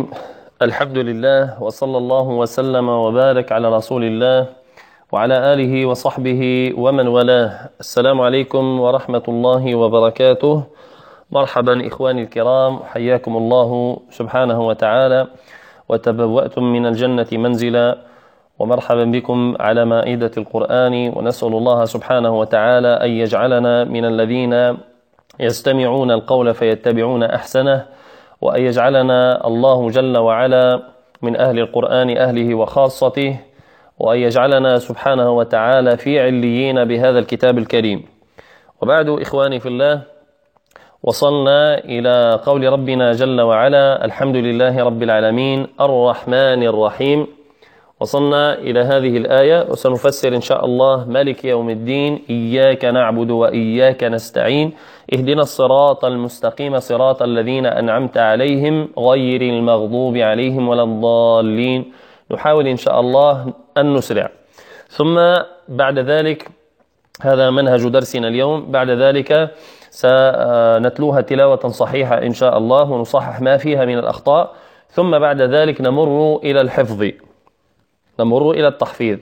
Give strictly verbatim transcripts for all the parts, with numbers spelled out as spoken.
الحمد لله وصلى الله وسلم وبارك على رسول الله وعلى آله وصحبه ومن والاه. السلام عليكم ورحمة الله وبركاته. مرحبا إخواني الكرام، حياكم الله سبحانه وتعالى وتبوأتم من الجنة منزلا، ومرحبا بكم على مائدة القرآن، ونسأل الله سبحانه وتعالى أن يجعلنا من الذين يستمعون القول فيتبعون أحسنه، وأن يجعلنا الله جل وعلا من أهل القرآن أهله وخاصته، وأن يجعلنا سبحانه وتعالى في عليين بهذا الكتاب الكريم. وبعد إخواني في الله، وصلنا إلى قول ربنا جل وعلا: الحمد لله رب العالمين الرحمن الرحيم. وصلنا إلى هذه الآية، وسنفسر إن شاء الله: مالك يوم الدين، إياك نعبد وإياك نستعين، اهدنا الصراط المستقيم صراط الذين أنعمت عليهم غير المغضوب عليهم ولا الضالين. نحاول إن شاء الله أن نسرع. ثم بعد ذلك، هذا منهج درسنا اليوم، بعد ذلك سنتلوها تلاوة صحيحة إن شاء الله، ونصحح ما فيها من الأخطاء. ثم بعد ذلك نمر إلى الحفظ، نمر إلى التحفيظ.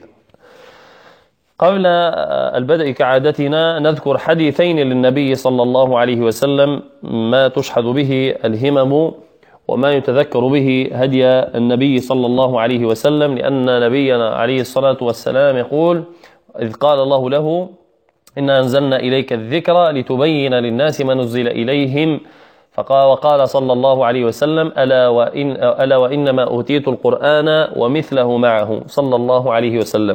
قبل البدء كعادتنا نذكر حديثين للنبي صلى الله عليه وسلم، ما تشحذ به الهمم وما يتذكر به هدي النبي صلى الله عليه وسلم، لأن نبينا عليه الصلاة والسلام يقول: إذ قال الله له: إنا أنزلنا إليك الذكر لتبين للناس ما نزل إليهم، فقال وقال صلى الله عليه وسلم: ألا وإن ألا وإنما أوتيت القرآن ومثله معه، صلى الله عليه وسلم.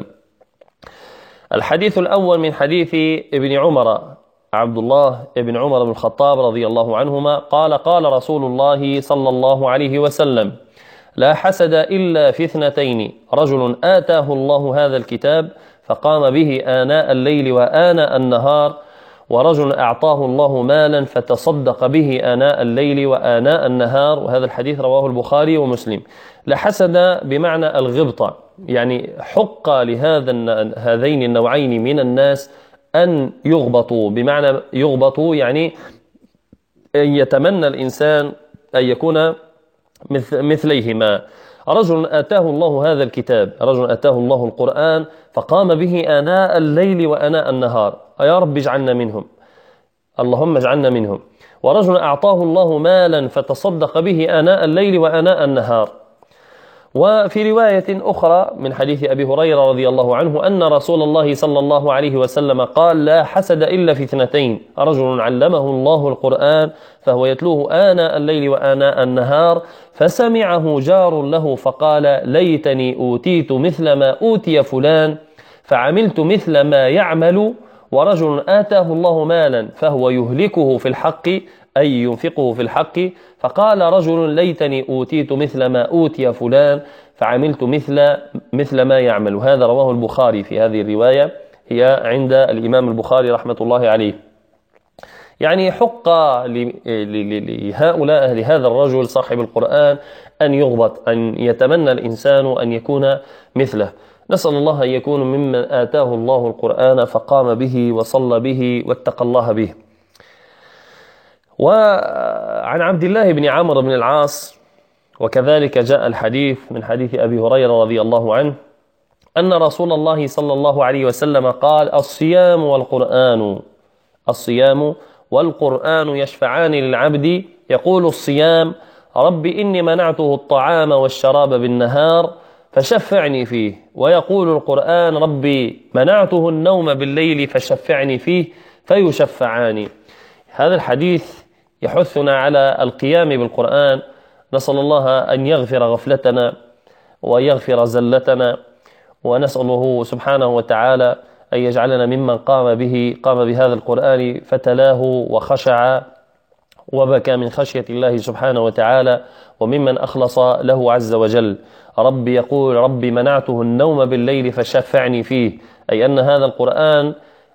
الحديث الأول من حديث ابن عمر، عبد الله ابن عمر بن الخطاب رضي الله عنهما قال: قال رسول الله صلى الله عليه وسلم: لا حسد إلا في اثنتين، رجل آتاه الله هذا الكتاب فقام به آناء الليل وآناء النهار، ورجل أعطاه الله مالا فتصدق به آناء الليل وآناء النهار. وهذا الحديث رواه البخاري ومسلم. لحسد بمعنى الغبطة، يعني حق لهذا هذين النوعين من الناس أن يغبطوا، بمعنى يغبطوا يعني أن يتمنى الإنسان أن يكون مثليهما. رجل آتاه الله هذا الكتاب، رجل آتاه الله القرآن فقام به آناء الليل وآناء النهار، يا رب اجعلنا منهم، اللهم اجعلنا منهم. ورجل أعطاه الله مالا فتصدق به آناء الليل وآناء النهار. وفي رواية أخرى من حديث أبي هريرة رضي الله عنه أن رسول الله صلى الله عليه وسلم قال: لا حسد إلا في اثنتين، رجل علمه الله القرآن فهو يتلوه آناء الليل وآناء النهار، فسمعه جار له فقال: ليتني أوتيت مثل ما أوتي فلان فعملت مثل ما يعمل. ورجل آتاه الله مالا فهو يهلكه في الحق، أي ينفقه في الحق، فقال رجل: ليتني أوتيت مثل ما أوتي فلان فعملت مثل مثل ما يعمل. هذا رواه البخاري. في هذه الرواية هي عند الإمام البخاري رحمة الله عليه. يعني حق لهؤلاء لهذا الرجل صاحب القرآن أن يغبط، أن يتمنى الإنسان أن يكون مثله. نسأل الله أن يكون ممن آتاه الله القرآن فقام به وصلى به واتقى الله به. وعن عبد الله بن عمرو بن العاص، وكذلك جاء الحديث من حديث أبي هريرة رضي الله عنه أن رسول الله صلى الله عليه وسلم قال: الصيام والقرآن الصيام والقرآن يشفعان للعبد، يقول الصيام: رب إني منعته الطعام والشراب بالنهار فشفعني فيه، ويقول القرآن: ربي منعته النوم بالليل فشفعني فيه، فيشفعان. هذا الحديث يحثنا على القيام بالقرآن. نسأل الله أن يغفر غفلتنا ويغفر زلتنا، ونسأله سبحانه وتعالى أن يجعلنا ممن قام به قام بهذا القرآن فتلاه وخشع وبكى من خشية الله سبحانه وتعالى، وممن أخلص له عز وجل. ربي يقول: ربي منعته النوم بالليل فشفعني فيه، أي أن هذا القرآن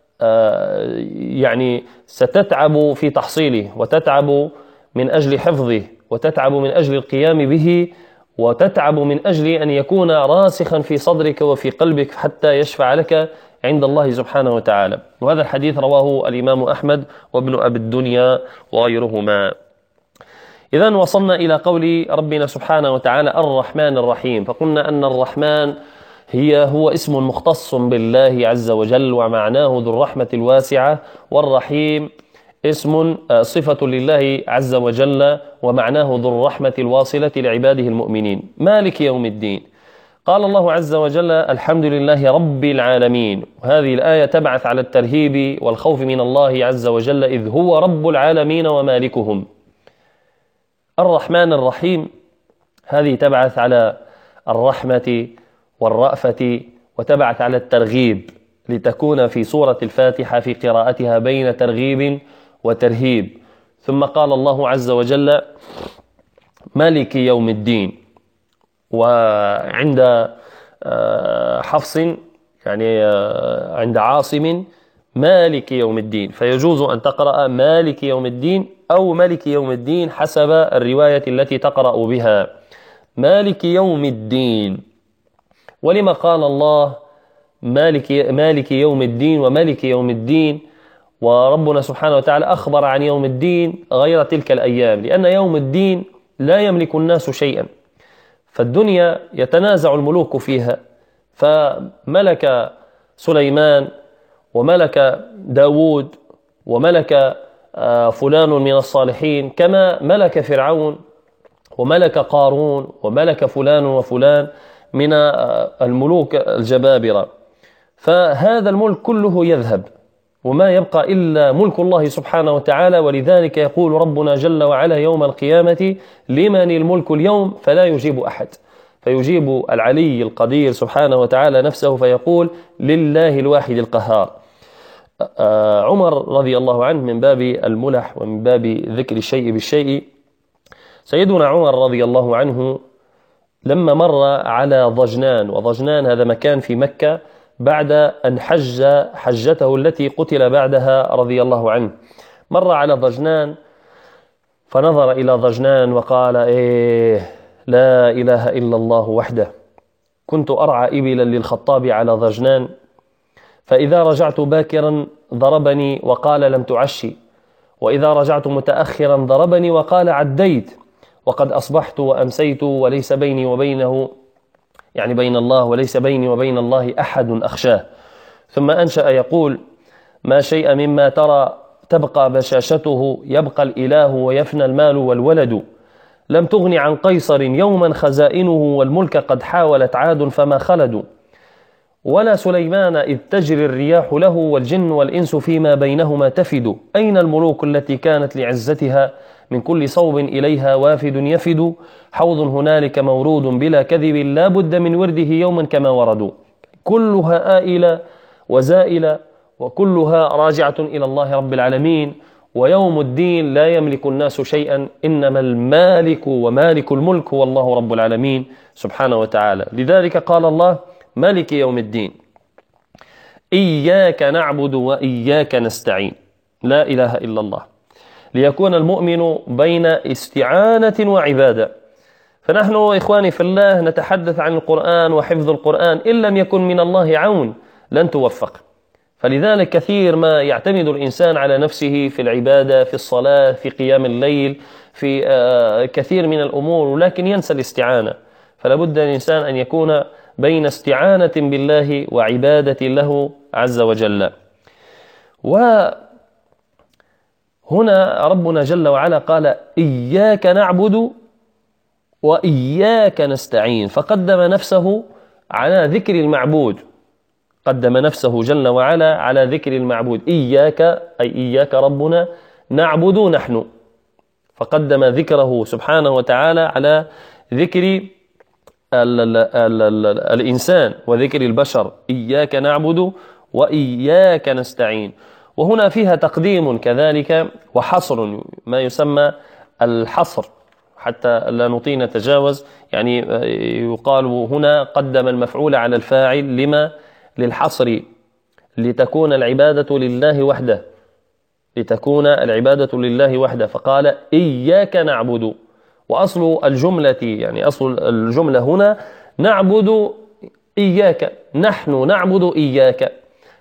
يعني ستتعب في تحصيله، وتتعب من أجل حفظه، وتتعب من أجل القيام به، وتتعب من أجل أن يكون راسخا في صدرك وفي قلبك حتى يشفع لك عند الله سبحانه وتعالى. وهذا الحديث رواه الإمام أحمد وابن أبي الدنيا وغيرهما. إذن وصلنا إلى قول ربنا سبحانه وتعالى الرحمن الرحيم، فقلنا أن الرحمن هي هو اسم مختص بالله عز وجل ومعناه ذو الرحمة الواسعة، والرحيم اسم صفة لله عز وجل ومعناه ذو الرحمة الواصلة لعباده المؤمنين. مالك يوم الدين، قال الله عز وجل الحمد لله رب العالمين، وهذه الآية تبعث على الترهيب والخوف من الله عز وجل إذ هو رب العالمين ومالكهم. الرحمن الرحيم هذه تبعث على الرحمة والرأفة، وتبعث على الترغيب لتكون في سورة الفاتحة في قراءتها بين ترغيب وترهيب. ثم قال الله عز وجل مالك يوم الدين، وعند حفص يعني عند عاصم مالك يوم الدين، فيجوز أن تقرأ مالك يوم الدين أو ملك يوم الدين حسب الرواية التي تقرأ بها. مالك يوم الدين، ولما قال الله مالك, مالك يوم الدين وملك يوم الدين، وربنا سبحانه وتعالى أخبر عن يوم الدين غير تلك الأيام، لأن يوم الدين لا يملك الناس شيئا، فالدنيا يتنازع الملوك فيها، فملك سليمان وملك داود وملك فلان من الصالحين، كما ملك فرعون وملك قارون وملك فلان وفلان من الملوك الجبابرة، فهذا الملك كله يذهب وما يبقى إلا ملك الله سبحانه وتعالى. ولذلك يقول ربنا جل وعلا يوم القيامة لمن الملك اليوم، فلا يجيب أحد، فيجيب العلي القدير سبحانه وتعالى نفسه فيقول لله الواحد القهار. عمر رضي الله عنه من باب الملح ومن باب ذكر الشيء بالشيء، سيدنا عمر رضي الله عنه لما مر على ضجنان، وضجنان هذا مكان في مكة بعد أن حج حجته التي قتل بعدها رضي الله عنه، مر على ضجنان فنظر إلى ضجنان وقال إيه لا إله إلا الله وحده، كنت أرعى إبلا للخطاب على ضجنان، فإذا رجعت باكرا ضربني وقال لم تعشي، وإذا رجعت متأخرا ضربني وقال عديت، وقد أصبحت وأمسيت وليس بيني وبينه يعني بين الله وليس بيني وبين الله أحد أخشاه. ثم أنشأ يقول ما شيء مما ترى تبقى بشاشته يبقى الإله ويفنى المال والولد، لم تغن عن قيصر يوما خزائنه والملك قد حاولت عاد فما خلدوا، ولا سليمان إذ تجري الرياح له والجن والإنس فيما بينهما تفد، أين الملوك التي كانت لعزتها من كل صوب إليها وافد يفد، حوض هنالك مورود بلا كذب لا بد من ورده يوما كما وردوا، كلها آئلة وزائلة وكلها راجعة إلى الله رب العالمين، ويوم الدين لا يملك الناس شيئا، إنما المالك ومالك الملك هو الله رب العالمين سبحانه وتعالى. لذلك قال الله مالك يوم الدين إياك نعبد وإياك نستعين، لا إله إلا الله، ليكون المؤمن بين استعانة وعبادة. فنحن إخواني في الله نتحدث عن القرآن وحفظ القرآن، إن لم يكن من الله عون لن توفق. فلذلك كثير ما يعتمد الإنسان على نفسه في العبادة، في الصلاة، في قيام الليل، في كثير من الأمور، ولكن ينسى الاستعانة. فلا بد الإنسان أن يكون بين استعانة بالله وعبادة له عز وجل. وهنا ربنا جل وعلا قال إياك نعبد وإياك نستعين، فقدم نفسه على ذكر المعبود، قدم نفسه جل وعلا على ذكر المعبود، إياك أي إياك ربنا، نعبد نحن، فقدم ذكره سبحانه وتعالى على ذكر ال ال ال ال الإنسان وذكر البشر، إياك نعبد وإياك نستعين. وهنا فيها تقديم كذلك وحصر، ما يسمى الحصر حتى لا نطيل نتجاوز، يعني يقال هنا قدم المفعول على الفاعل لما للحصر، لتكون العبادة لله وحده، لتكون العبادة لله وحده، فقال إياك نعبد. وأصل الجملة يعني أصل الجملة هنا نعبد إياك، نحن نعبد إياك،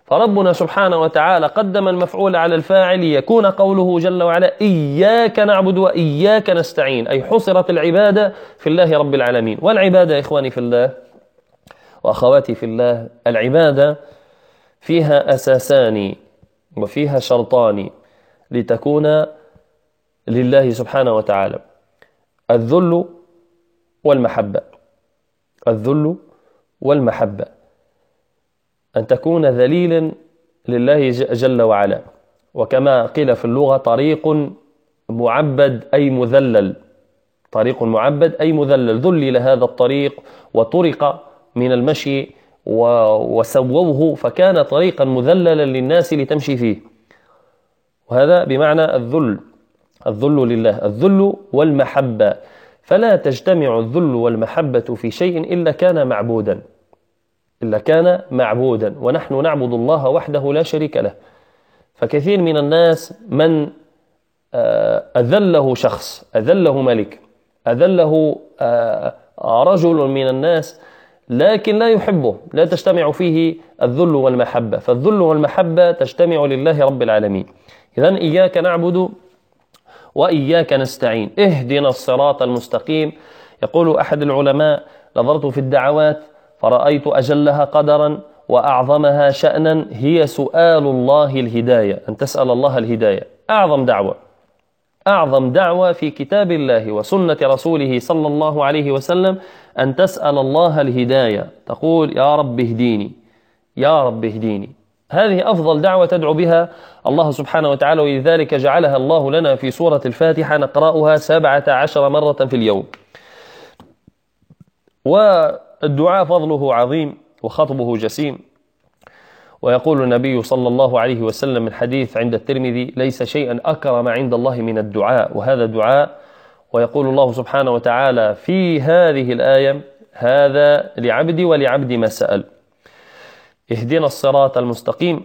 فربنا سبحانه وتعالى قدم المفعول على الفاعل ليكون قوله جل وعلا إياك نعبد وإياك نستعين، أي حصرت العبادة في الله رب العالمين. والعبادة يا إخواني في الله وأخواتي في الله، العبادة فيها أساسان وفيها شرطان لتكون لله سبحانه وتعالى: الذل والمحبة. الذل والمحبة، أن تكون ذليلا لله جل وعلا، وكما قيل في اللغة طريق معبد أي مذلل، طريق معبد أي مذلل، ذلل هذا الطريق وطرق من المشي وسووه فكان طريقا مذللا للناس لتمشي فيه، وهذا بمعنى الذل، الذل لله، الذل والمحبة. فلا تجتمع الذل والمحبة في شيء إلا كان معبودا، إلا كان معبودا، ونحن نعبد الله وحده لا شريك له. فكثير من الناس من أذله شخص، أذله ملك، أذله رجل من الناس، لكن لا يحبه، لا تجتمع فيه الذل والمحبة. فالذل والمحبة تجتمع لله رب العالمين. إذن إياك نعبد وإياك نستعين، اهدنا الصراط المستقيم. يقول أحد العلماء: نظرت في الدعوات فرأيت أجلها قدرا وأعظمها شأنا هي سؤال الله الهداية، أن تسأل الله الهداية. أعظم دعوة، أعظم دعوة في كتاب الله وسنة رسوله صلى الله عليه وسلم أن تسأل الله الهداية، تقول يا رب اهديني، يا رب اهديني. هذه أفضل دعوة تدعو بها الله سبحانه وتعالى، ولذلك جعلها الله لنا في سورة الفاتحة نقرأها سبعة عشر مرة في اليوم. والدعاء فضله عظيم وخطبه جسيم. ويقول النبي صلى الله عليه وسلم من حديث عند الترمذي: ليس شيئا أكرم عند الله من الدعاء، وهذا دعاء. ويقول الله سبحانه وتعالى في هذه الآية: هذا لعبدي ولعبدي ما سأل. اهدنا الصراط المستقيم،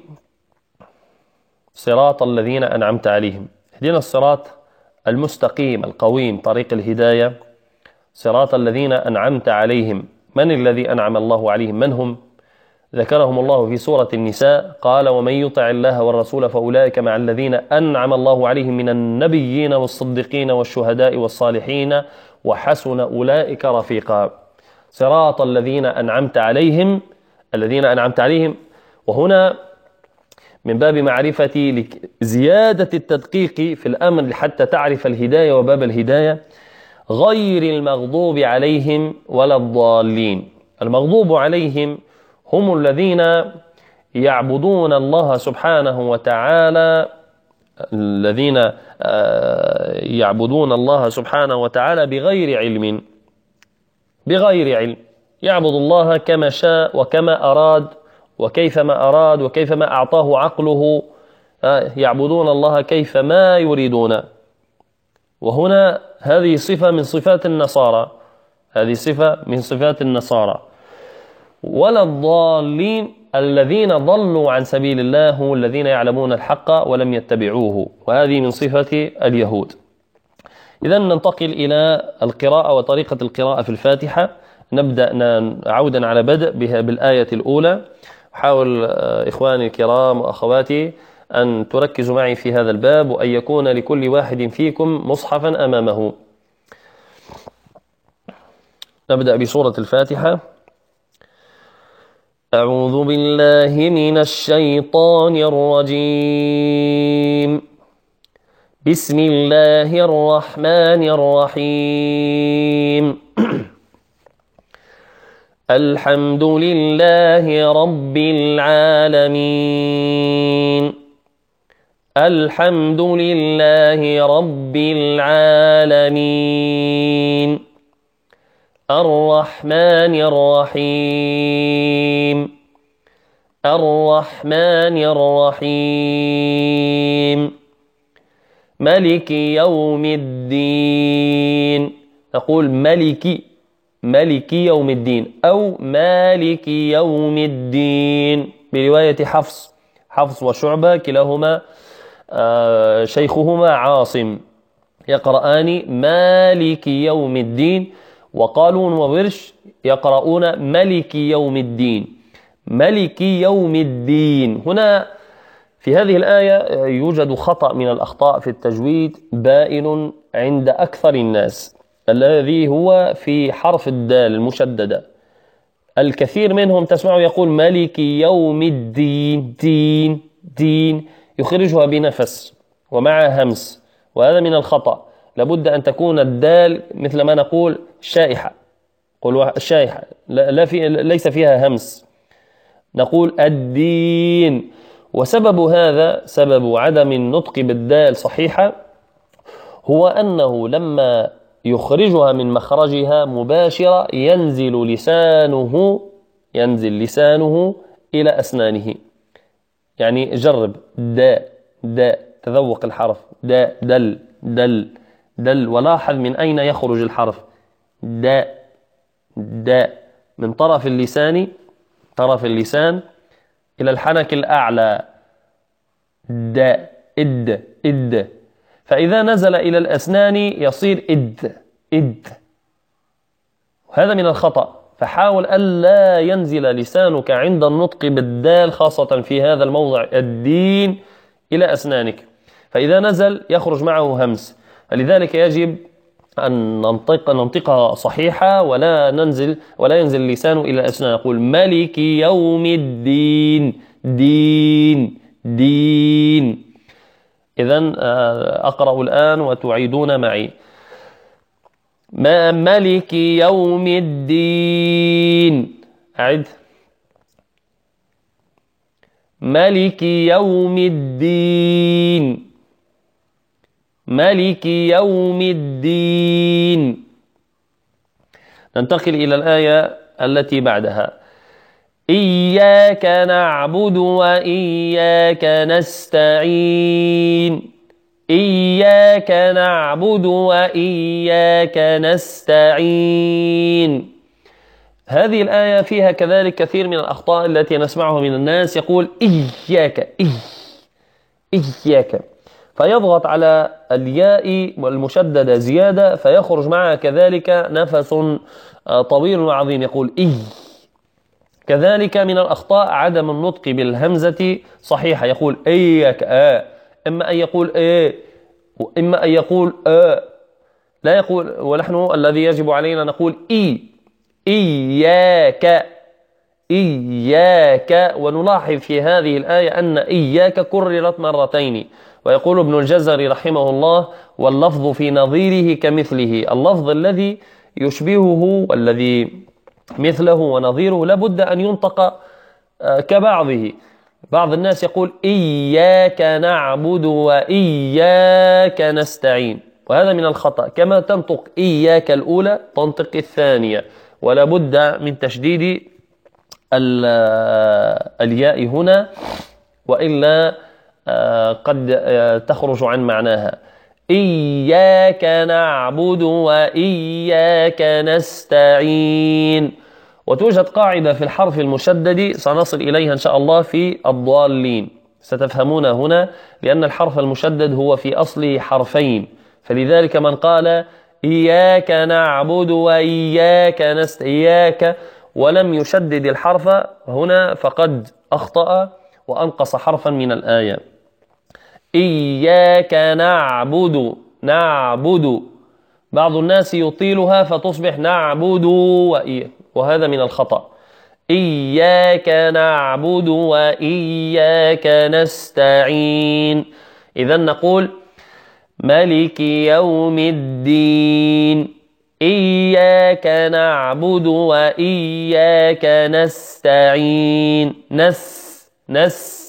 صراط الذين أنعمت عليهم. اهدنا الصراط المستقيم القويم، طريق الهداية، صراط الذين أنعمت عليهم. من الذي أنعم الله عليهم؟ من هم؟ ذكرهم الله في سورة النساء، قال: ومن يطع الله والرسول فأولئك مع الذين أنعم الله عليهم من النبيين والصديقين والشهداء والصالحين وحسن أولئك رفيقا. صراط الذين أنعمت عليهم، الذين أنعمت عليهم. وهنا من باب معرفة زيادة التدقيق في الأمر حتى تعرف الهداية وباب الهداية: غير المغضوب عليهم ولا الضالين. المغضوب عليهم هم الذين يعبدون الله سبحانه وتعالى، الذين يعبدون الله سبحانه وتعالى بغير علم، بغير علم، يعبد الله كما شاء وكما أراد وكيفما أراد وكيفما أعطاه عقله، يعبدون الله كيفما يريدون. وهنا هذه صفة من صفات النصارى، هذه صفة من صفات النصارى. ولا الضالين الذين ضلوا عن سبيل الله هم الذين يعلمون الحق ولم يتبعوه، وهذه من صفة اليهود. إذن ننتقل إلى القراءة وطريقة القراءة في الفاتحة. نبدأ عودا على بدء بها بالآية الأولى. أحاول إخواني الكرام وأخواتي أن تركزوا معي في هذا الباب، وأن يكون لكل واحد فيكم مصحفا أمامه. نبدأ بسورة الفاتحة. أعوذ بالله من الشيطان الرجيم. بسم الله الرحمن الرحيم. الحمد لله رب العالمين. الحمد لله رب العالمين. الرحمن الرحيم. الرحمن الرحيم. ملك يوم الدين. نقول ملك، ملك يوم الدين أو مالك يوم الدين برواية حفص، حفص وشعبة كلاهما آه شيخهما عاصم يقرآن مالك يوم الدين، وقالون وورش يقرؤون ملك يوم الدين. ملك يوم الدين. هنا في هذه الآية يوجد خطأ من الأخطاء في التجويد بائن عند أكثر الناس، الذي هو في حرف الدال المشددة. الكثير منهم تسمعه يقول ملك يوم الدين، دين دين، يخرجها بنفس ومع همس، وهذا من الخطأ. لابد أن تكون الدال مثل ما نقول شائحة، قل شائحة لا في ليس فيها همس، نقول الدين. وسبب هذا، سبب عدم النطق بالدال صحيحة، هو أنه لما يخرجها من مخرجها مباشرة ينزل لسانه ينزل لسانه إلى أسنانه. يعني جرب داء داء، تذوق الحرف داء دل دل دل، ولاحظ من أين يخرج الحرف داء داء، من طرف اللسان طرف اللسان إلى الحنك الأعلى داء إد إد، فإذا نزل إلى الأسنان يصير إد إد. وهذا من الخطأ، فحاول ألا ينزل لسانك عند النطق بالدال خاصة في هذا الموضع الدين إلى أسنانك، فإذا نزل يخرج معه همس. فلذلك يجب أن ننطق ننطقها صحيحة، ولا ننزل ولا ينزل اللسان إلى الأسنان. نقول ملك يوم الدين دين دين. إذن أقرأ الآن وتعيدون معي. ما ملك يوم الدين. أعد. ملك يوم الدين ملك يوم الدين. ننتقل إلى الآية التي بعدها. إياك نعبد وإياك نستعين. إياك نعبد وإياك نستعين. هذه الآية فيها كذلك كثير من الأخطاء التي نسمعها من الناس، يقول إياك إي إياك، فيضغط على الياء والمشددة زيادة، فيخرج معها كذلك نفس طويل وعظيم، يقول إي. كذلك من الأخطاء عدم النطق بالهمزة صحيحة، يقول إياك آ، إما أن يقول إيه وإما أن يقول آ، لا يقول. ونحن الذي يجب علينا نقول إي إياك إياك. ونلاحظ في هذه الآية أن إياك كررت مرتين. ويقول ابن الجزري رحمه الله: واللفظ في نظيره كمثله. اللفظ الذي يشبهه والذي مثله ونظيره لابد أن ينطق كبعضه. بعض الناس يقول إياك نعبد وإياك نستعين، وهذا من الخطأ. كما تنطق إياك الأولى تنطق الثانية، ولا بد من تشديد الياء هنا، وإلا قد تخرج عن معناها. إياك نعبد وإياك نستعين. وتوجد قاعدة في الحرف المشدد سنصل إليها إن شاء الله في الضالين، ستفهمون هنا، لأن الحرف المشدد هو في أصله حرفين، فلذلك من قال إياك نعبد وإياك نستعين ولم يشدد الحرف هنا فقد أخطأ وأنقص حرفا من الآية. إياك نعبد نعبد، بعض الناس يطيلها فتصبح نعبد وإياك، وهذا من الخطأ. إياك نعبد وإياك نستعين. إذن نقول مالك يوم الدين. إياك نعبد وإياك نستعين. نس نس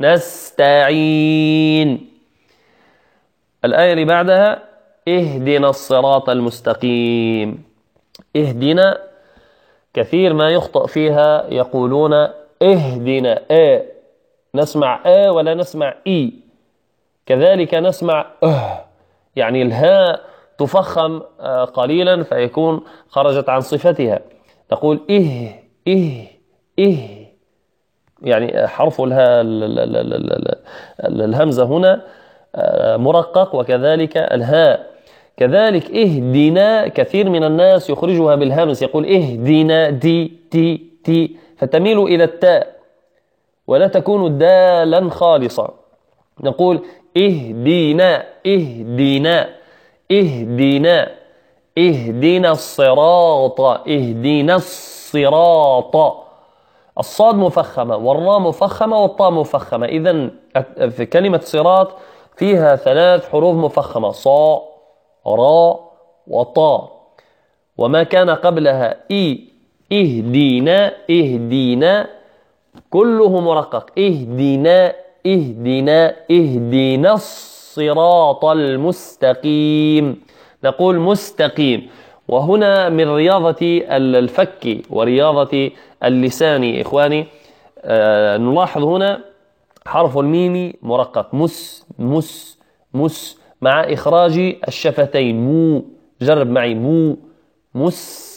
نستعين. الآية اللي بعدها اهدنا الصراط المستقيم. اهدنا كثير ما يخطأ فيها، يقولون اهدنا آ، نسمع آ ولا نسمع إي. كذلك نسمع أه، يعني الهاء تفخم قليلا فيكون خرجت عن صفتها. نقول إه إه إه، يعني حرف الهاء الهمزة هنا مرقق، وكذلك الهاء كذلك. اهدنا كثير من الناس يخرجها بالهمس، يقول اهدنا دي تي تي، فتميل إلى التاء ولا تكون دالا خالصة. نقول اهدينا اهدينا اهدينا اهدنا الصراط اهدنا الصراط. الصاد مفخمة والراء مفخمة والطاء مفخمة. إذن في كلمة صراط فيها ثلاث حروف مفخمة: صا راء وطاء، وما كان قبلها إي اهدينا اهدينا كله مرقق. اهدنا اهدنا اهدنا الصراط المستقيم. نقول مستقيم. وهنا من رياضة الفك ورياضة اللسان إخواني، آه نلاحظ هنا حرف الميم مرقق مس مس مس مع إخراج الشفتين مو. جرب معي مو مس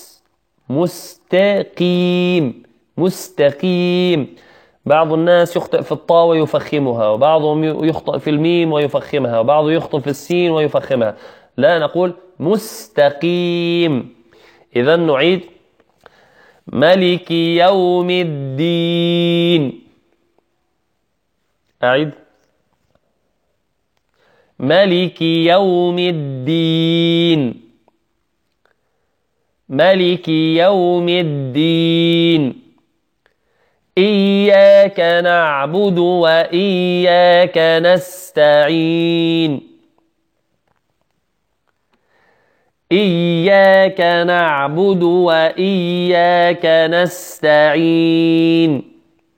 مستقيم مستقيم. بعض الناس يخطئ في الطاء ويفخمها، وبعضهم يخطئ في الميم ويفخمها، وبعضهم يخطئ في السين ويفخمها. لا، نقول مستقيم. إذن نعيد: ملك يوم الدين. أعيد: ملك يوم الدين ملك يوم الدين. إياك نعبد وإياك نستعين إياك نعبد وإياك نستعين.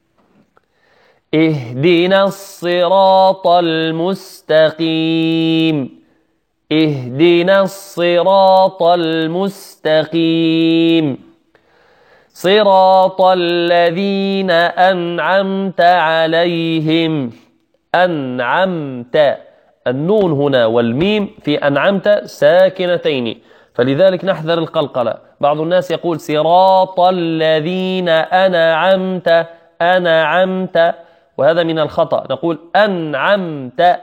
اهدنا الصراط المستقيم اهدنا الصراط المستقيم. صراط الذين أنعمت عليهم. أنعمت، النون هنا والميم في أنعمت ساكنتين، فلذلك نحذر القلقلة. بعض الناس يقول صراط الذين أنعمت أنعمت، وهذا من الخطأ. نقول أنعمت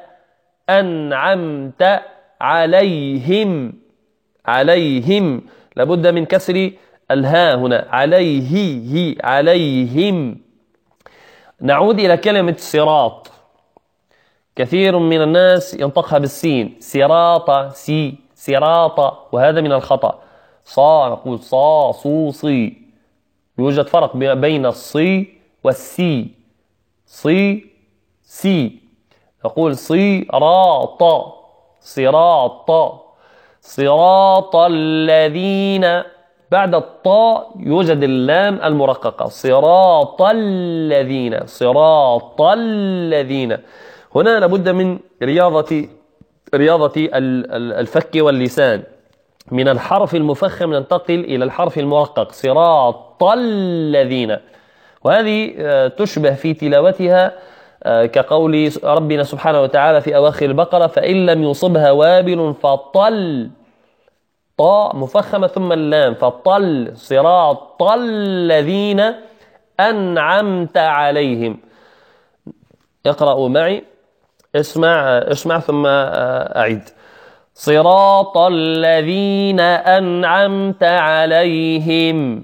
أنعمت عليهم عليهم. لابد من كسر الهاء هنا. عليه هي عليهم. نعود إلى كلمة صراط. كثير من الناس ينطقها بالسين صراط سي صراط، وهذا من الخطأ. صا نقول صا صو صي. يوجد فرق بين الصي والسي. صي سي. نقول صراط صراط صراط الذين. بعد الطاء يوجد اللام المرققة. صراط الذين صراط الذين. هنا لابد من رياضة رياضة الفك واللسان. من الحرف المفخم ننتقل إلى الحرف المرقق صراط الذين، وهذه تشبه في تلاوتها كقول ربنا سبحانه وتعالى في أواخر البقرة: فإن لم يصبها وابل فطل. طاء مفخمة ثم اللام فطل. صراط الذين أنعمت عليهم. اقرأوا معي. اسمع اسمع ثم أعيد: صراط الذين أنعمت عليهم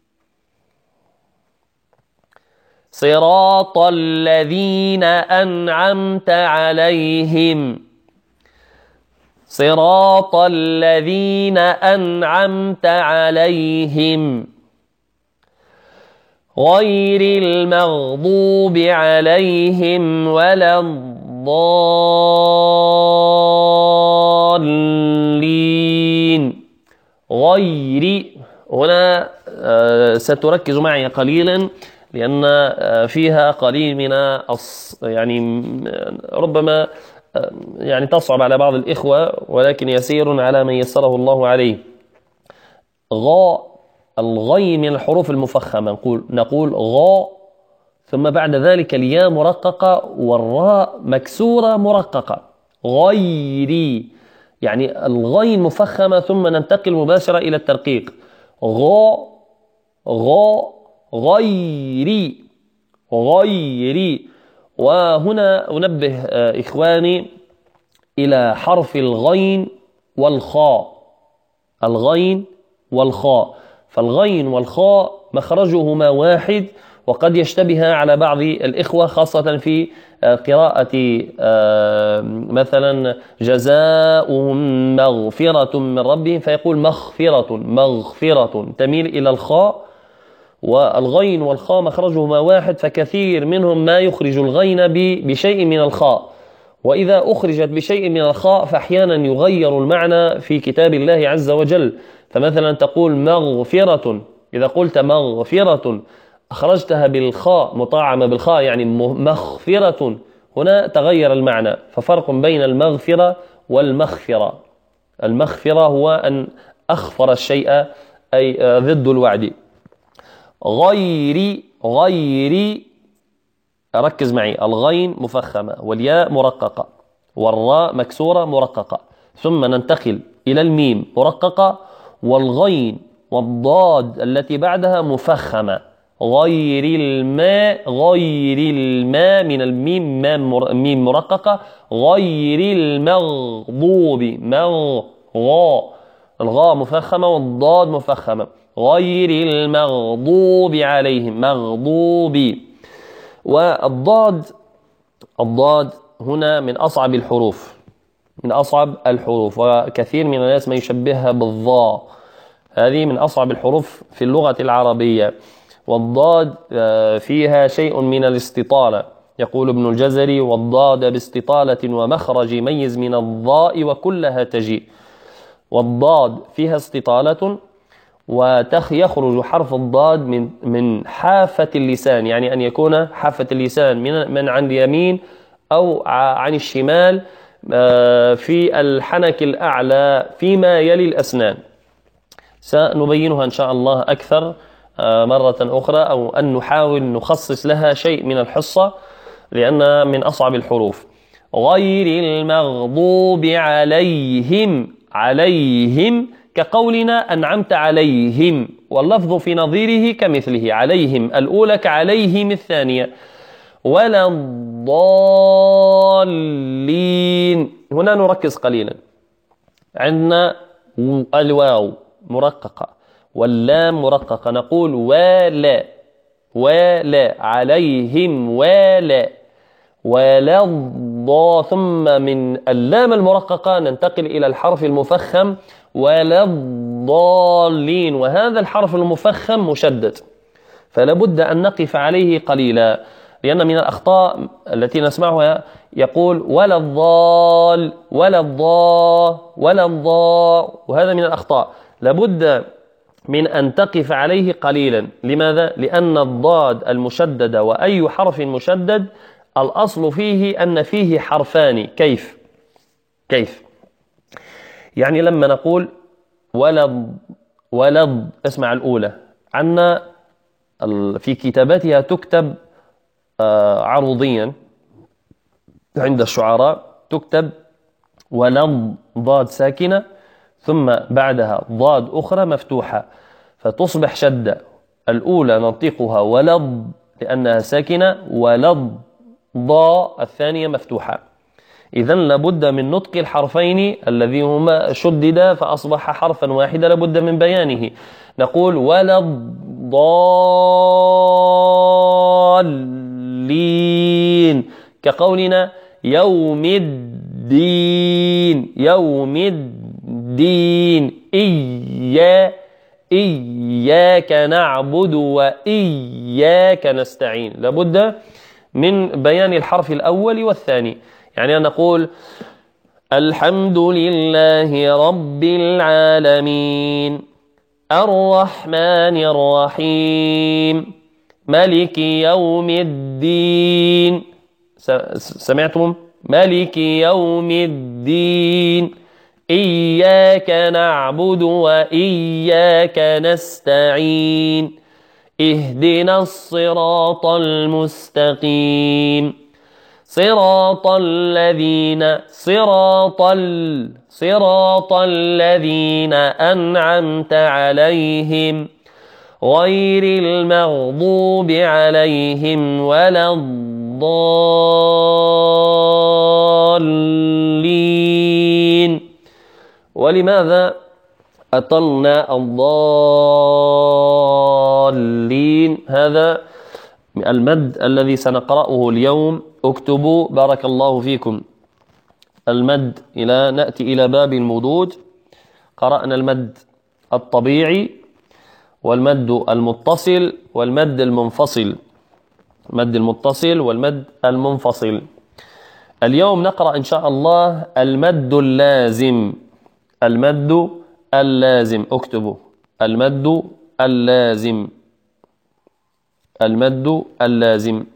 صراط الذين أنعمت عليهم صراط الذين أنعمت عليهم غير المغضوب عليهم ولا الضالين. غير هنا ستركز معي قليلا، لأن فيها قليل من يعني ربما يعني تصعب على بعض الإخوة، ولكن يسير على من يسره الله عليه. غاء الغين من الحروف المفخمة. نقول نقول غاء، ثم بعد ذلك الياء مرققة والراء مكسورة مرققة. غيري، يعني الغين مفخمة ثم ننتقل مباشرة إلى الترقيق. غاء غاء غيري غيري. وهنا أنبه إخواني إلى حرف الغين والخاء. الغين والخاء، فالغين والخاء مخرجهما واحد، وقد يشتبه على بعض الإخوة خاصة في قراءة مثلا جزاؤهم مغفرة من ربهم، فيقول مغفرة مغفرة تميل إلى الخاء، والغين والخاء مخرجهما واحد، فكثير منهم ما يخرج الغين بشيء من الخاء، وإذا أخرجت بشيء من الخاء فأحيانا يغير المعنى في كتاب الله عز وجل. فمثلا تقول مغفرة، إذا قلت مغفرة أخرجتها بالخاء مطاعمة بالخاء يعني مغفرة، هنا تغير المعنى. ففرق بين المغفرة والمغفرة. المغفرة هو أن أخفر الشيء أي ضد الوعد. غيري غيري ركز معي، الغين مفخمة والياء مرققة والراء مكسورة مرققة، ثم ننتقل إلى الميم مرققة والغين والضاد التي بعدها مفخمة. غير الماء غير الماء من الميم ميم مرققة. غير المغضوب مغ غاء الغاء مفخمة والضاد مفخمة. غير المغضوب عليهم مغضوب. والضاد الضاد هنا من أصعب الحروف من أصعب الحروف وكثير من الناس ما يشبهها بالضاء. هذه من أصعب الحروف في اللغة العربية، والضاد فيها شيء من الاستطالة. يقول ابن الجزري والضاد باستطالة ومخرج ميز من الضاء وكلها تجيء. والضاد فيها استطالة، ويخرج حرف الضاد من من حافة اللسان، يعني أن يكون حافة اللسان من من عن اليمين أو عن الشمال في الحنك الأعلى فيما يلي الأسنان. سنبينها إن شاء الله أكثر مرة أخرى، أو أن نحاول نخصص لها شيء من الحصة لأنها من أصعب الحروف. غير المغضوب عليهم عليهم كقولنا أنعمت عليهم، واللفظ في نظيره كمثله. عليهم الأولى كعليهم الثانية. ولا الضالين، هنا نركز قليلا. عندنا الواو مرققة واللام مرققة، نقول ولا ولا عليهم ولا ولا الضا، ثم من اللام المرققة ننتقل إلى الحرف المفخم ولا الضالين، وهذا الحرف المفخم مشدد، فلا بد أن نقف عليه قليلا، لأن من الأخطاء التي نسمعها يقول ولا الضال ولا الضا ولا الضا، وهذا من الأخطاء. لابد من أن تقف عليه قليلا. لماذا؟ لأن الضاد المشدد وأي حرف مشدد الأصل فيه أن فيه حرفان. كيف؟ كيف؟ يعني لما نقول ولد ولد، اسمع الأولى عنا في كتاباتها تكتب عروضيا عند الشعراء، تكتب ولد ضاد ساكنة ثم بعدها ضاد أخرى مفتوحة، فتصبح شدة. الأولى ننطقها ولد لأنها ساكنة، ولد ضاء الثانية مفتوحة. إذن لابد من نطق الحرفين الذي هما شددا فأصبح حرفا واحدا، لابد من بيانه. نقول ولا الضالين كقولنا يوم الدين يوم الدين. إيا إياك نعبد وإياك نستعين، لابد من بيان الحرف الأول والثاني. يعني نقول الحمد لله رب العالمين الرحمن الرحيم مالك يوم الدين. سمعتم؟ مالك يوم الدين. إياك نعبد وإياك نستعين اهدنا الصراط المستقيم صراط الذين صراط ال صراط الذين أنعمت عليهم غير المغضوب عليهم ولا الضالين. ولماذا أطلنا الضالين. هذا المد الذي سنقرأه اليوم. اكتبوا بارك الله فيكم المد. إلى نأتي إلى باب المدود. قرأنا المد الطبيعي والمد المتصل والمد المنفصل. المد المتصل والمد المنفصل. اليوم نقرأ إن شاء الله المد اللازم. المد اللازم. اكتبوا المد اللازم. المد اللازم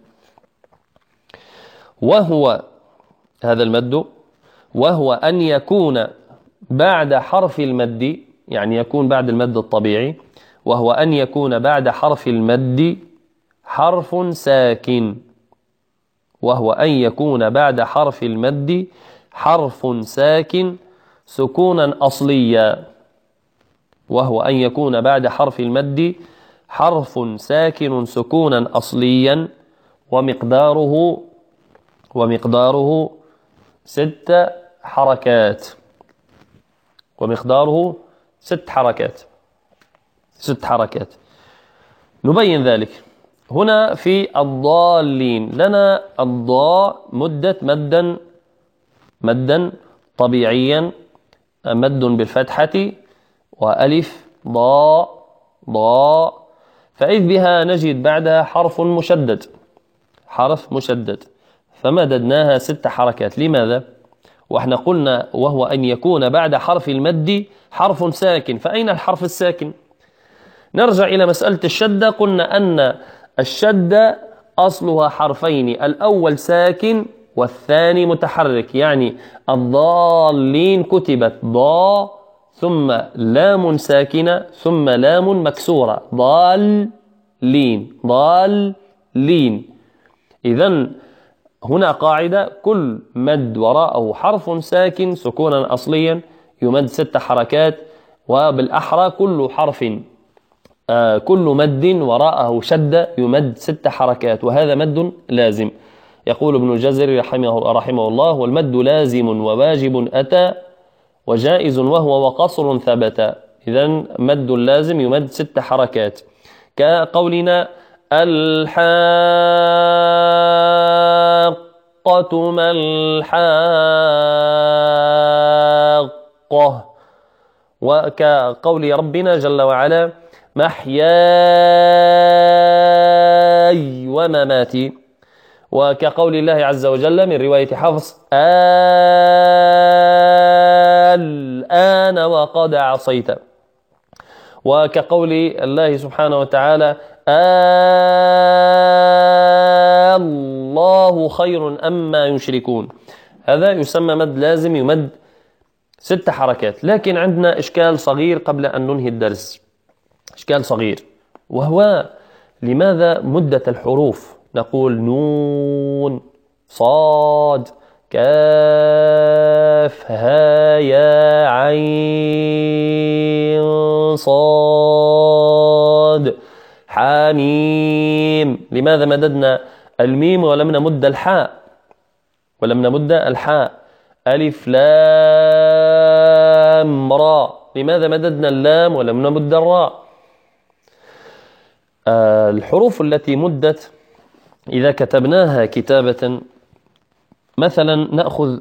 وهو هذا المد وهو أن يكون بعد حرف المد، يعني يكون بعد المد الطبيعي، وهو أن يكون بعد حرف المد حرف ساكن. وهو أن يكون بعد حرف المد حرف ساكن سكونا أصليا. وهو أن يكون بعد حرف المد حرف ساكن سكونا أصليا ومقداره ومقداره ست حركات. ومقداره ست حركات. ست حركات. نبين ذلك هنا في الضالين. لنا الضاء مدة مدا مدا طبيعيا، مد بالفتحة، وألف ضاء ضاء، فإذ بها نجد بعدها حرف مشدد. حرف مشدد فمددناها ست حركات. لماذا؟ وإحنا قلنا وهو أن يكون بعد حرف المد حرف ساكن. فأين الحرف الساكن؟ نرجع إلى مسألة الشدة. قلنا أن الشدة أصلها حرفين، الأول ساكن والثاني متحرك. يعني الضالين كتبت ضاء ثم لام ساكنة ثم لام مكسورة. ضالين ضالين. إذن هنا قاعدة: كل مد وراءه حرف ساكن سكونا أصليا يمد ست حركات. وبالأحرى كل حرف آه كل مد وراءه شدة يمد ست حركات، وهذا مد لازم. يقول ابن الجزري رحمه, رحمه الله: والمد لازم وواجب أتى وجائز وهو وقصر ثبت. إذن مد لازم يمد ست حركات، كقولنا الحاقة ما الحاقة، وكقول ربنا جل وعلا محياي ومماتي، وكقول الله عز وجل من رواية حفص الآن وقد عصيت، وكقول الله سبحانه وتعالى الله خير أما يشركون. هذا يسمى مد لازم يمد ست حركات. لكن عندنا إشكال صغير قبل أن ننهي الدرس، إشكال صغير، وهو لماذا مدت الحروف؟ نقول نون صاد كاف ها يا عين صاد حاميم. لماذا مددنا الميم ولم نمد الحاء؟ ولم نمد الحاء. ألف لام را. لماذا مددنا اللام ولم نمد الراء؟ آه الحروف التي مدت إذا كتبناها كتابة، مثلا نأخذ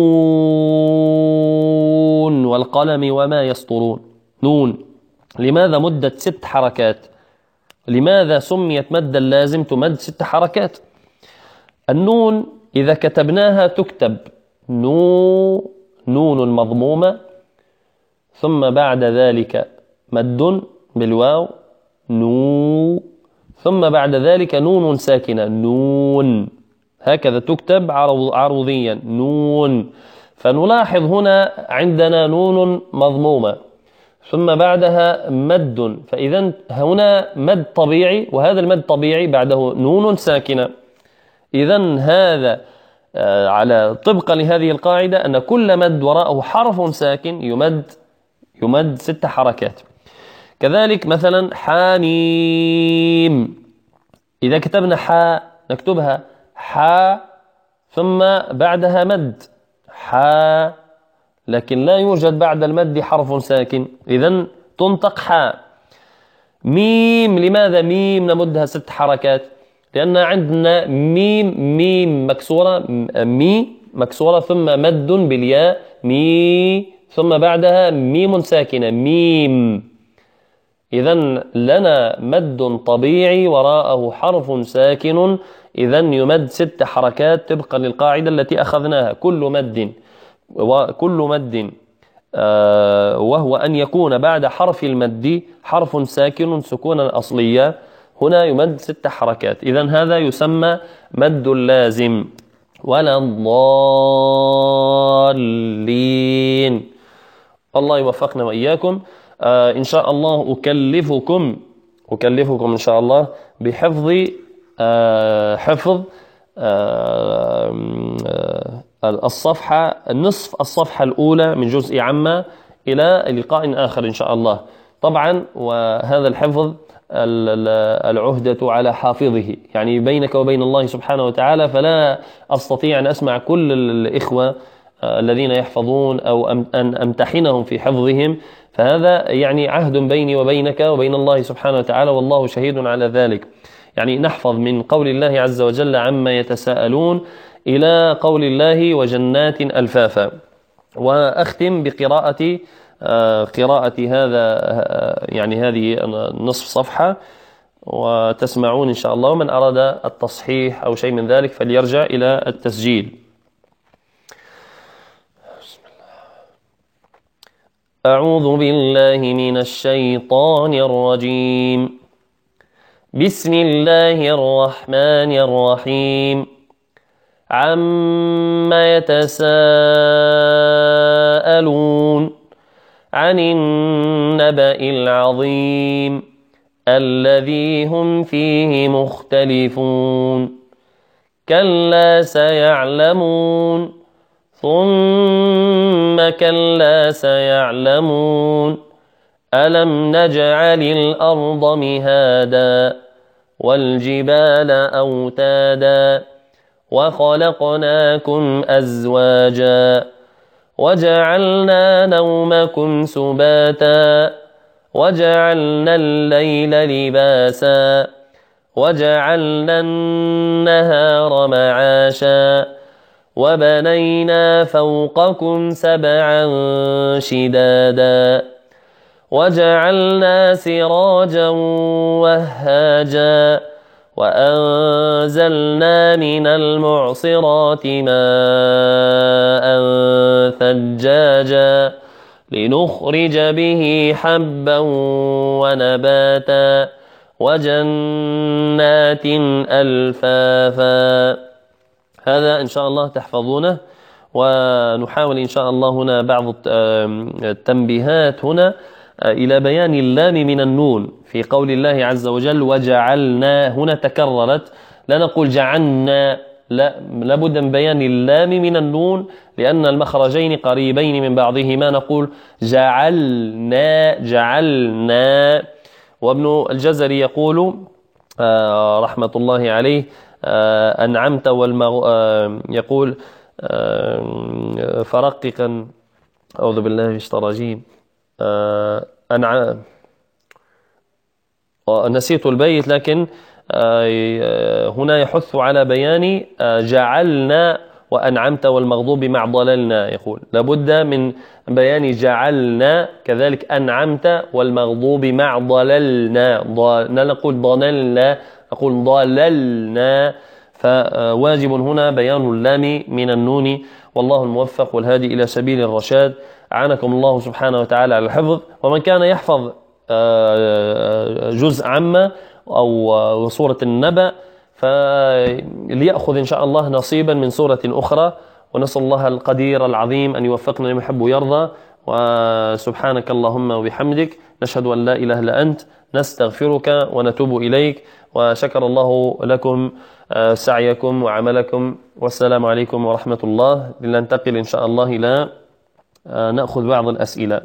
نون والقلم وما يسطرون. نون لماذا مدت ست حركات؟ لماذا سميت مدا لازم تمد ست حركات؟ النون إذا كتبناها تكتب نو نون مضمومة ثم بعد ذلك مد بالواو نو ثم بعد ذلك نون ساكنة نون. هكذا تكتب عروضيا نون. فنلاحظ هنا عندنا نون مضمومة ثم بعدها مد، فإذا هنا مد طبيعي، وهذا المد طبيعي بعده نون ساكنة. إذن هذا على طبقا لهذه القاعدة أن كل مد وراءه حرف ساكن يمد يمد ست حركات. كذلك مثلا حاميم، إذا كتبنا حاء نكتبها حاء ثم بعدها مد حاء لكن لا يوجد بعد المد حرف ساكن، إذن تنطق حاء. ميم، لماذا ميم نمدها ست حركات؟ لأن عندنا ميم ميم مكسورة، مي مكسورة ثم مد بالياء مي، ثم بعدها ميم ساكنة ميم. إذن لنا مد طبيعي وراءه حرف ساكن، إذن يمد ست حركات طبقا للقاعدة التي أخذناها. كل مد وكل مد آه وهو أن يكون بعد حرف المد حرف ساكن سكونا أصليا، هنا يمد ست حركات، إذن هذا يسمى مد لازم. ولا الضالين. الله يوفقنا وإياكم. آه إن شاء الله أكلفكم أكلفكم إن شاء الله بحفظ آه حفظ آه آه الصفحة نصف الصفحة الأولى من جزء عامة إلى لقاء آخر إن شاء الله. طبعا وهذا الحفظ العهدة على حافظه، يعني بينك وبين الله سبحانه وتعالى، فلا أستطيع أن أسمع كل الإخوة الذين يحفظون أو أن أمتحنهم في حفظهم، فهذا يعني عهد بيني وبينك وبين الله سبحانه وتعالى، والله شهيد على ذلك. يعني نحفظ من قول الله عز وجل عما يتساءلون إلى قول الله وجنات ألفافا. وأختم بقراءة قراءة هذا يعني هذه نصف صفحة وتسمعون إن شاء الله. ومن أراد التصحيح أو شيء من ذلك فليرجع إلى التسجيل. أعوذ بالله من الشيطان الرجيم. بسم الله الرحمن الرحيم. عما يتساءلون عن النبأ العظيم الذي هم فيه مختلفون. كلا سيعلمون ثم كلا سيعلمون ألم نجعل الأرض مهادا والجبال أوتادا وخلقناكم أزواجا وجعلنا نومكم سباتا وجعلنا الليل لباسا وجعلنا النهار معاشا وبنينا فوقكم سبعا شدادا وجعلنا سراجا وهاجا وأنزلنا من المعصرات ماء ثجاجا لنخرج به حبا ونباتا وجنات ألفافا. هذا إن شاء الله تحفظونه. ونحاول إن شاء الله هنا بعض التنبيهات هنا إلى بيان اللام من النون في قول الله عز وجل وجعلنا. هنا تكررت، لا نقول جعلنا، لا، لابد من بيان اللام من النون لأن المخرجين قريبين من بعضهما. نقول جعلنا جعلنا. وابن الجزري يقول آه رحمة الله عليه آه أنعمت والمغ... آه يقول آه فرققا أعوذ بالله من الشيطان الرجيم آه أنعم نسيت البيت، لكن آه هنا يحث على بيان آه جعلنا وأنعمت والمغضوب مع ضللنا. يقول لابد من بيان جعلنا كذلك أنعمت والمغضوب مع ضللنا. لا نقول ضللنا، نقول ضللنا. فواجب هنا بيان اللام من النون. والله الموفق والهادي إلى سبيل الرشاد. أعانكم الله سبحانه وتعالى على الحفظ. ومن كان يحفظ جزء عامة أو سورة النبأ فليأخذ إن شاء الله نصيبا من سورة أخرى. ونسأل الله القدير العظيم أن يوفقنا لما يحب ويرضى. وسبحانك اللهم وبحمدك نشهد أن لا إله إلا أنت نستغفرك ونتوب إليك. وشكر الله لكم سعيكم وعملكم. والسلام عليكم ورحمة الله. لننتقل إن شاء الله إلى نأخذ بعض الأسئلة.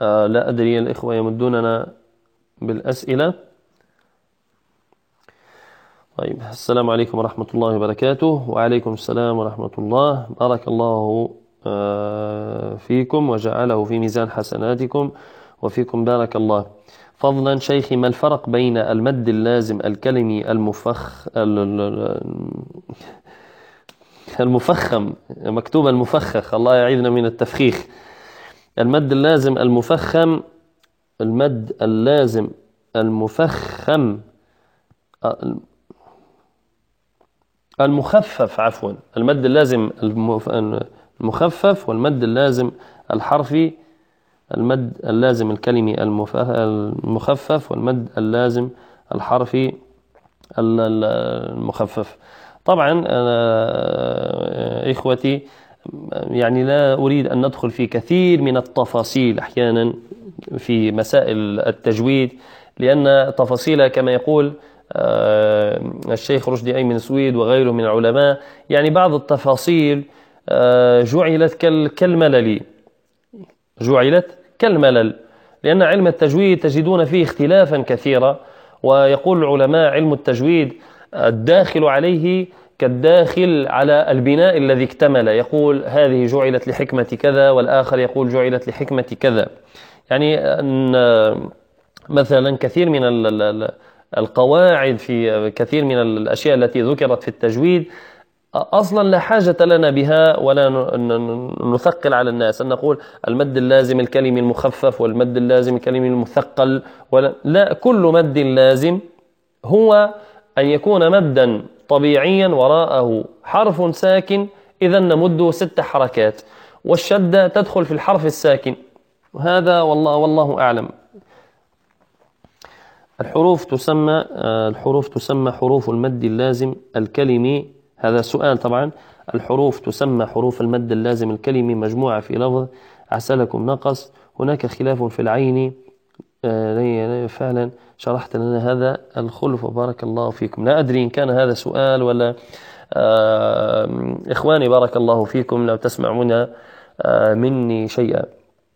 آه لا أدري، الإخوة يمدوننا بالأسئلة. طيب، السلام عليكم ورحمة الله وبركاته. وعليكم السلام ورحمة الله. بارك الله فيكم وجعله في ميزان حسناتكم، وفيكم بارك الله. فضلا شيخي، ما الفرق بين المد اللازم الكلمي المفخ المفخم، مكتوب المفخخ، الله يعيذنا من التفخيخ، المد اللازم المفخم، المد اللازم المفخم المخفف، عفوا، المد اللازم المخفف والمد اللازم الحرفي، المد اللازم الكلمي المخفف والمد اللازم الحرفي المخفف. طبعا إخوتي، يعني لا أريد أن ندخل في كثير من التفاصيل أحيانا في مسائل التجويد، لأن تفاصيل كما يقول الشيخ رشدي أيمن سويد وغيره من العلماء، يعني بعض التفاصيل جعلت كالملل، جعلت كالملل، لأن علم التجويد تجدون فيه اختلافا كثيرا. ويقول العلماء علم التجويد الداخل عليه كالداخل على البناء الذي اكتمل، يقول هذه جعلت لحكمة كذا، والآخر يقول جعلت لحكمة كذا. يعني أن مثلا كثير من القواعد في كثير من الأشياء التي ذكرت في التجويد أصلا لا حاجة لنا بها، ولا نثقل على الناس أن نقول المد اللازم الكلمي المخفف والمد اللازم الكلمي المثقل، ولا لا، كل مد لازم هو أن يكون مدا طبيعيا وراءه حرف ساكن، إذا نمده ست حركات، والشدة تدخل في الحرف الساكن، هذا والله والله أعلم. الحروف تسمى الحروف تسمى حروف المد اللازم الكلمي، هذا سؤال طبعا. الحروف تسمى حروف المد اللازم الكلمي مجموعة في لفظ عسلكم نقص، هناك خلاف في العين. فعلا شرحت لنا هذا الخلف وبارك الله فيكم. لا أدري إن كان هذا سؤال ولا إخواني بارك الله فيكم لو تسمعون مني شيئا.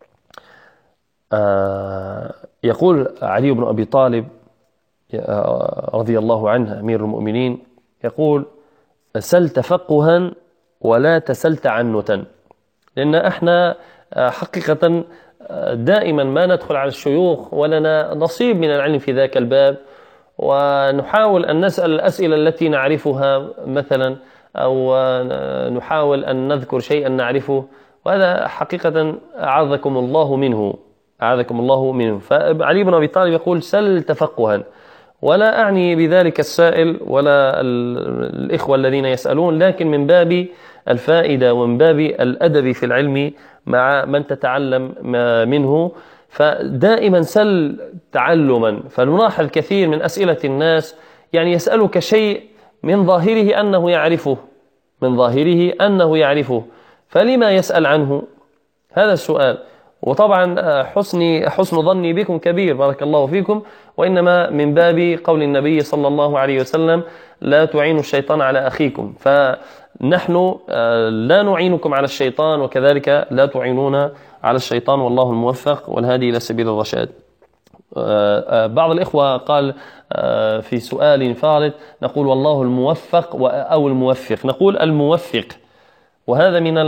يقول علي بن أبي طالب رضي الله عنه أمير المؤمنين، يقول سل تفقها ولا تسل تعنتا، لأن احنا حقيقة دائما ما ندخل على الشيوخ ولنا نصيب من العلم في ذاك الباب، ونحاول أن نسأل الأسئلة التي نعرفها مثلا، أو نحاول أن نذكر شيئا نعرفه، وهذا حقيقة أعاذكم الله منه، أعاذكم الله منه. فعلي بن أبي طالب يقول سل تفقها، ولا أعني بذلك السائل ولا الإخوة الذين يسألون، لكن من باب الفائدة ومن باب الأدب في العلم مع من تتعلم منه، فدائما سل تعلما. فنلاحظ الكثير من أسئلة الناس، يعني يسألك شيء من ظاهره أنه يعرفه، من ظاهره أنه يعرفه، فلما يسأل عنه؟ هذا السؤال. وطبعا حسن حسن ظني بكم كبير بارك الله فيكم، وإنما من باب قول النبي صلى الله عليه وسلم لا تعينوا الشيطان على أخيكم، فنحن لا نعينكم على الشيطان، وكذلك لا تعينون على الشيطان، والله الموفق والهادي إلى سبيل الرشاد. بعض الإخوة قال في سؤال فارط، نقول والله الموفق أو الموفق، نقول الموفق، وهذا من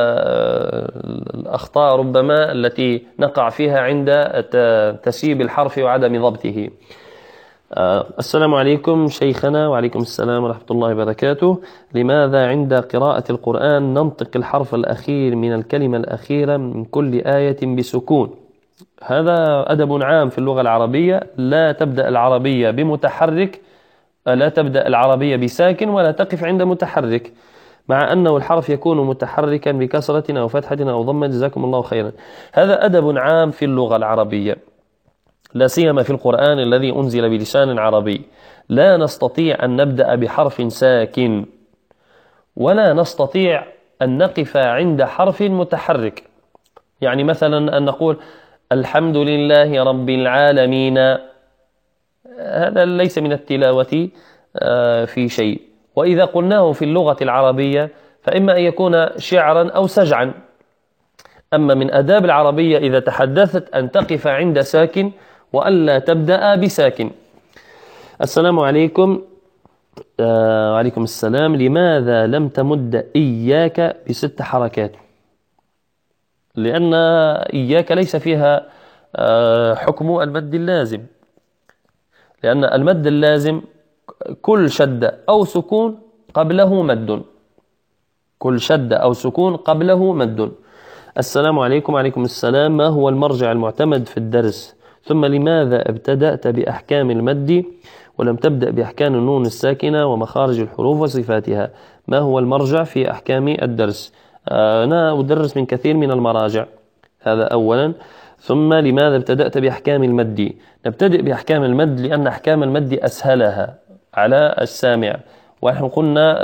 الأخطاء ربما التي نقع فيها عند تسييب الحرف وعدم ضبطه. السلام عليكم شيخنا. وعليكم السلام ورحمة الله وبركاته. لماذا عند قراءة القرآن ننطق الحرف الأخير من الكلمة الأخيرة من كل آية بسكون؟ هذا أدب عام في اللغة العربية، لا تبدأ العربية بمتحرك، لا تبدأ العربية بساكن، ولا تقف عند متحرك، مع أنه الحرف يكون متحركا بكسرة أو فتحة أو ضمة. جزاكم الله خيرا. هذا أدب عام في اللغة العربية، لا سيما في القرآن الذي أنزل بلسان عربي. لا نستطيع أن نبدأ بحرف ساكن، ولا نستطيع أن نقف عند حرف متحرك. يعني مثلا أن نقول الحمد لله رب العالمين، هذا ليس من التلاوة في شيء. وإذا قلناه في اللغة العربية فإما أن يكون شعرا أو سجعا. أما من آداب العربية إذا تحدثت أن تقف عند ساكن وألا تبدأ بساكن. السلام عليكم. آه وعليكم السلام. لماذا لم تمد إياك بست حركات؟ لأن إياك ليس فيها آه حكم المد اللازم، لأن المد اللازم كل شدة أو سكون قبله مد، كل شدة أو سكون قبله مد. السلام عليكم. وعليكم السلام. ما هو المرجع المعتمد في الدرس؟ ثم لماذا ابتدأت بأحكام المد ولم تبدأ بأحكام النون الساكنة ومخارج الحروف وصفاتها؟ ما هو المرجع في أحكام الدرس؟ أنا أدرس من كثير من المراجع، هذا أولا. ثم لماذا ابتدأت بأحكام المد؟ نبتدئ بأحكام المد لأن أحكام المد أسهلها على السامع، ونحن قلنا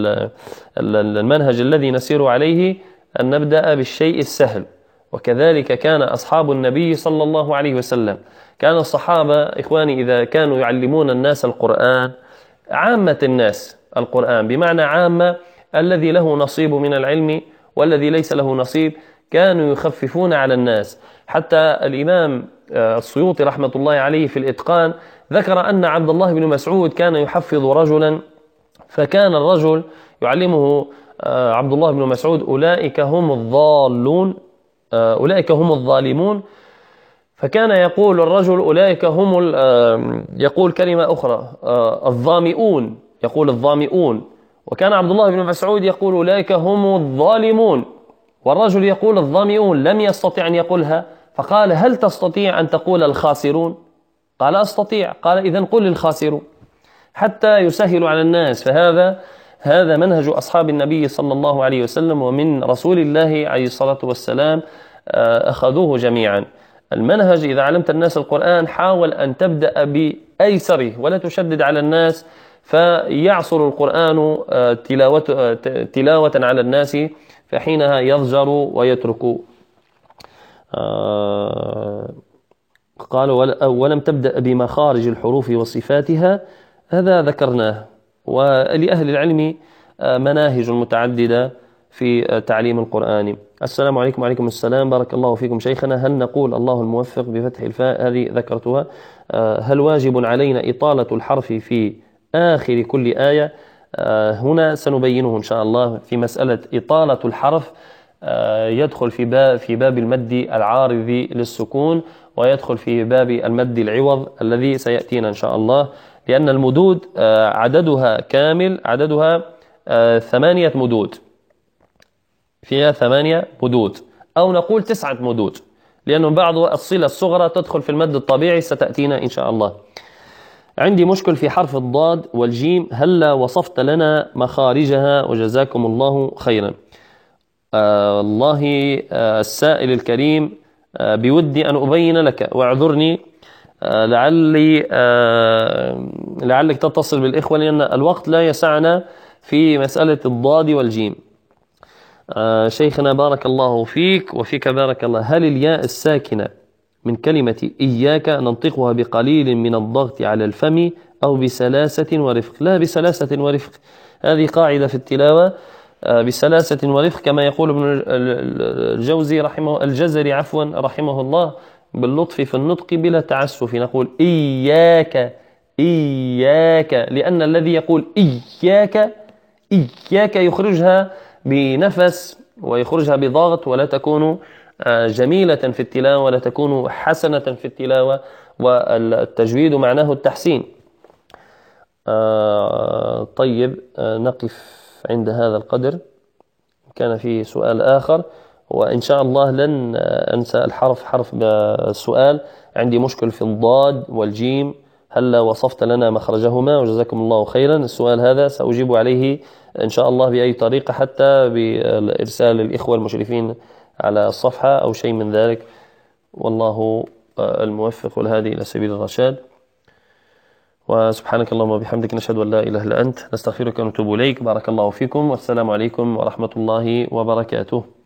المنهج الذي نسير عليه أن نبدأ بالشيء السهل، وكذلك كان أصحاب النبي صلى الله عليه وسلم. كان الصحابة إخواني إذا كانوا يعلمون الناس القرآن، عامة الناس القرآن بمعنى عامة الذي له نصيب من العلم والذي ليس له نصيب، كانوا يخففون على الناس. حتى الإمام السيوطي رحمة الله عليه في الإتقان ذكر أن عبد الله بن مسعود كان يحفظ رجلا، فكان الرجل يعلمه عبد الله بن مسعود أولئك هم الضالون، أولئك هم الظالمون، فكان يقول الرجل أولئك هم يقول كلمة أخرى الظامئون، يقول الظامئون، وكان عبد الله بن مسعود يقول أولئك هم الظالمون، والرجل يقول الظامئون، لم يستطيع أن يقولها، فقال هل تستطيع أن تقول الخاسرون؟ قال أستطيع. قال إذن قل الخاسرون، حتى يسهل على الناس. فهذا هذا منهج أصحاب النبي صلى الله عليه وسلم ومن رسول الله عليه الصلاة والسلام، أخذوه جميعا. المنهج إذا علمت الناس القرآن حاول أن تبدأ بأيسره ولا تشدد على الناس، فيعصر القرآن تلاوة, تلاوة على الناس، فحينها يضجر ويترك. قال ولم تبدأ بمخارج الحروف وصفاتها، هذا ذكرناه. ولأهل العلم مناهج متعددة في تعليم القرآن. السلام عليكم. وعليكم السلام. بارك الله فيكم شيخنا. هل نقول الله الموفق بفتح الفاء؟ هذه ذكرتها. هل واجب علينا إطالة الحرف في آخر كل آية؟ هنا سنبينه إن شاء الله. في مسألة إطالة الحرف يدخل في باب في باب المد العارض للسكون، ويدخل في باب المد العوض الذي سيأتينا إن شاء الله، لأن المدود عددها كامل، عددها ثمانية مدود، فيها ثمانية مدود، أو نقول تسعة مدود، لأن بعض الصلة الصغرى تدخل في المد الطبيعي، ستأتينا إن شاء الله. عندي مشكل في حرف الضاد والجيم، هل وصفت لنا مخارجها وجزاكم الله خيرا؟ آه الله آه السائل الكريم، آه بودي أن أبين لك، واعذرني، آه لعلي آه لعلك تتصل بالإخوة، لأن الوقت لا يسعنا في مسألة الضاد والجيم. آه شيخنا بارك الله فيك وفيك بارك الله، هل الياء الساكنة من كلمة إياك ننطقها بقليل من الضغط على الفم أو بسلاسة ورفق؟ لا، بسلاسة ورفق، هذه قاعدة في التلاوة، آه بسلاسة ورفق، كما يقول ابن الجوزي رحمه الجزري عفوا رحمه الله، باللطف في النطق بلا تعسف، نقول إياك إياك، لأن الذي يقول إياك إياك يخرجها بنفس ويخرجها بضغط، ولا تكون جميلة في التلاوة ولا تكون حسنة في التلاوة، والتجويد معناه التحسين. آه طيب، آه نقف عند هذا القدر. كان في سؤال آخر، وإن شاء الله لن أنسى الحرف حرف بالسؤال. عندي مشكل في الضاد والجيم، هل وصفت لنا مخرجهما وجزاكم الله خيرا؟ السؤال هذا سأجيب عليه إن شاء الله بأي طريقة، حتى بإرسال الإخوة المشرفين على الصفحة أو شيء من ذلك، والله الموفق والهادي إلى سبيل الرشاد. وسبحانك اللهم وبحمدك، نشهد أن لا إله إلا أنت، نستغفرك ونتوب إليك. بارك الله فيكم، والسلام عليكم ورحمة الله وبركاته.